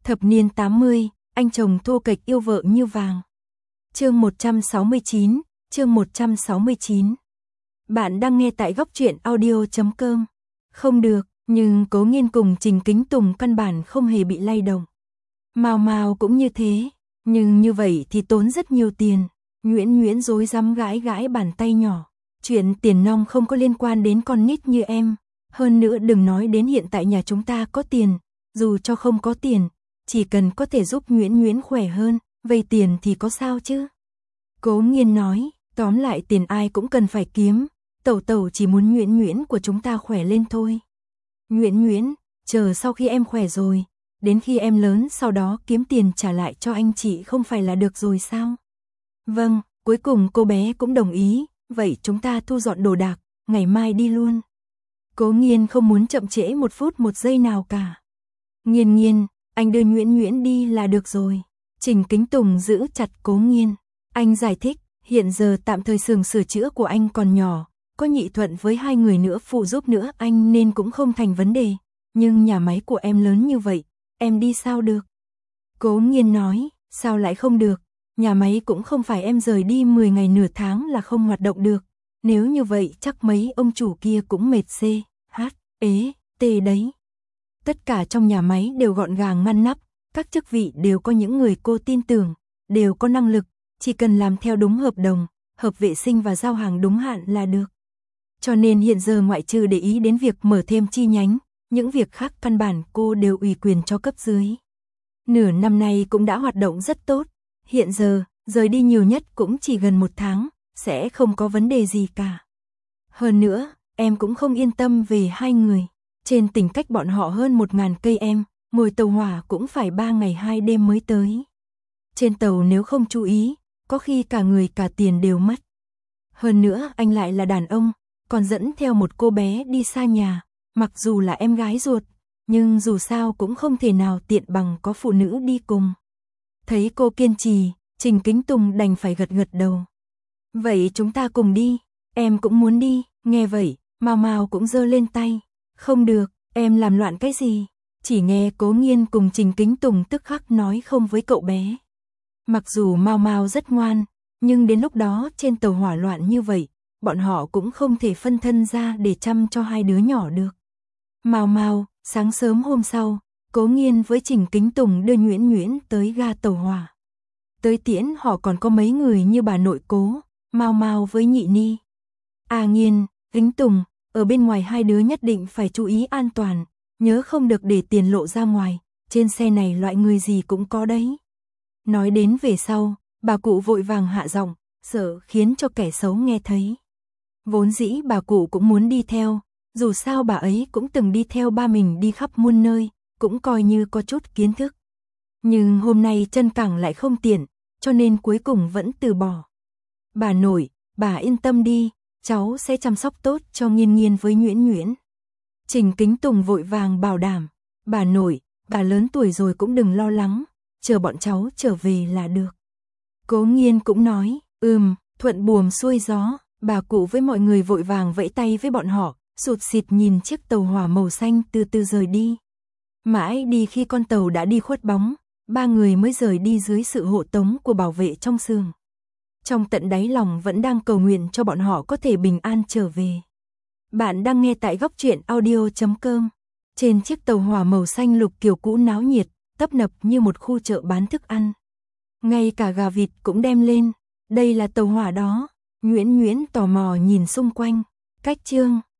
Thập niên 80, anh chồng thô kệch yêu vợ như vàng. Chương 169, chương 169. Bạn đang nghe tại góc truyện audio.com. Không được, nhưng Cố Nghiên cùng Trình Kính Tùng căn bản không hề bị lay động. Mao Mao cũng như thế, nhưng như vậy thì tốn rất nhiều tiền. Nguyễn Nguyễn rối rắm gãi gãi bàn tay nhỏ. Chuyện tiền nong không có liên quan đến con nít như em. Hơn nữa đừng nói đến hiện tại nhà chúng ta có tiền. Dù cho không có tiền, chỉ cần có thể giúp Nguyễn Nguyễn khỏe hơn, vay tiền thì có sao chứ. Cố Nghiên nói, tóm lại tiền ai cũng cần phải kiếm. Tẩu tẩu chỉ muốn Nguyễn Nguyễn của chúng ta khỏe lên thôi. Nguyễn Nguyễn, chờ sau khi em khỏe rồi, đến khi em lớn sau đó kiếm tiền trả lại cho anh chị không phải là được rồi sao? Vâng, cuối cùng cô bé cũng đồng ý, vậy chúng ta thu dọn đồ đạc, ngày mai đi luôn. Cố Nghiên không muốn chậm trễ một phút một giây nào cả. Nghiên Nghiên, anh đưa Nguyễn Nguyễn đi là được rồi. Trình Kính Tùng giữ chặt Cố Nghiên. Anh giải thích, hiện giờ tạm thời xưởng sửa chữa của anh còn nhỏ, có Nhị Thuận với hai người nữa phụ giúp nữa anh nên cũng không thành vấn đề. Nhưng nhà máy của em lớn như vậy, em đi sao được? Cố Nghiên nói, sao lại không được? Nhà máy cũng không phải em rời đi 10 ngày nửa tháng là không hoạt động được. Nếu như vậy chắc mấy ông chủ kia cũng mệt ế đấy. Tất cả trong nhà máy đều gọn gàng ngăn nắp, các chức vị đều có những người cô tin tưởng, đều có năng lực, chỉ cần làm theo đúng hợp đồng, hợp vệ sinh và giao hàng đúng hạn là được. Cho nên hiện giờ ngoại trừ để ý đến việc mở thêm chi nhánh, những việc khác căn bản cô đều ủy quyền cho cấp dưới. Nửa năm nay cũng đã hoạt động rất tốt, hiện giờ, rời đi nhiều nhất cũng chỉ gần 1 tháng, sẽ không có vấn đề gì cả. Hơn nữa, em cũng không yên tâm về hai người. Trên tỉnh cách bọn họ hơn 1000 cây em, ngồi tàu hỏa cũng phải 3 ngày 2 đêm mới tới. Trên tàu nếu không chú ý, có khi cả người cả tiền đều mất. Hơn nữa anh lại là đàn ông, còn dẫn theo một cô bé đi xa nhà, mặc dù là em gái ruột, nhưng dù sao cũng không thể nào tiện bằng có phụ nữ đi cùng. Thấy cô kiên trì, Trình Kính Tùng đành phải gật gật đầu. Vậy chúng ta cùng đi, em cũng muốn đi, nghe vậy, Mao Mao cũng giơ lên tay. Không được, em làm loạn cái gì? Chỉ nghe Cố Nghiên cùng Trình Kính Tùng tức khắc nói không với cậu bé. Mặc dù Mao Mao rất ngoan, nhưng đến lúc đó trên tàu hỏa loạn như vậy, bọn họ cũng không thể phân thân ra để chăm cho hai đứa nhỏ được. Mao Mao, sáng sớm hôm sau, Cố Nghiên với Trình Kính Tùng đưa Nguyễn Nguyễn tới ga tàu hỏa. Tới tiễn họ còn có mấy người như bà nội Cố, Mao Mao với Nhị Ni. Nghiên, Kính Tùng, ở bên ngoài hai đứa nhất định phải chú ý an toàn, nhớ không được để tiền lộ ra ngoài, trên xe này loại người gì cũng có đấy. Nói đến về sau, bà cụ vội vàng hạ giọng, sợ khiến cho kẻ xấu nghe thấy. Vốn dĩ bà cụ cũng muốn đi theo, dù sao bà ấy cũng từng đi theo ba mình đi khắp muôn nơi, cũng coi như có chút kiến thức. Nhưng hôm nay chân cẳng lại không tiện, cho nên cuối cùng vẫn từ bỏ. Bà nội, bà yên tâm đi, cháu sẽ chăm sóc tốt cho Nghiên Nghiên với Nguyễn Nguyễn. Trình Kính Tùng vội vàng bảo đảm, bà nội, bà lớn tuổi rồi cũng đừng lo lắng, chờ bọn cháu trở về là được. Cố Nghiên cũng nói, thuận buồm xuôi gió, bà cụ với mọi người vội vàng vẫy tay với bọn họ, sụt sịt nhìn chiếc tàu hỏa màu xanh từ từ rời đi. Mãi đi khi con tàu đã đi khuất bóng, ba người mới rời đi dưới sự hộ tống của bảo vệ trong xưởng. Trong tận đáy lòng vẫn đang cầu nguyện cho bọn họ có thể bình an trở về. Bạn đang nghe tại góc truyện audio.com. Trên chiếc tàu hỏa màu xanh lục kiểu cũ náo nhiệt, tấp nập như một khu chợ bán thức ăn. Ngay cả gà vịt cũng đem lên. Đây là tàu hỏa đó. Nguyễn Nguyễn tò mò nhìn xung quanh. Cách chương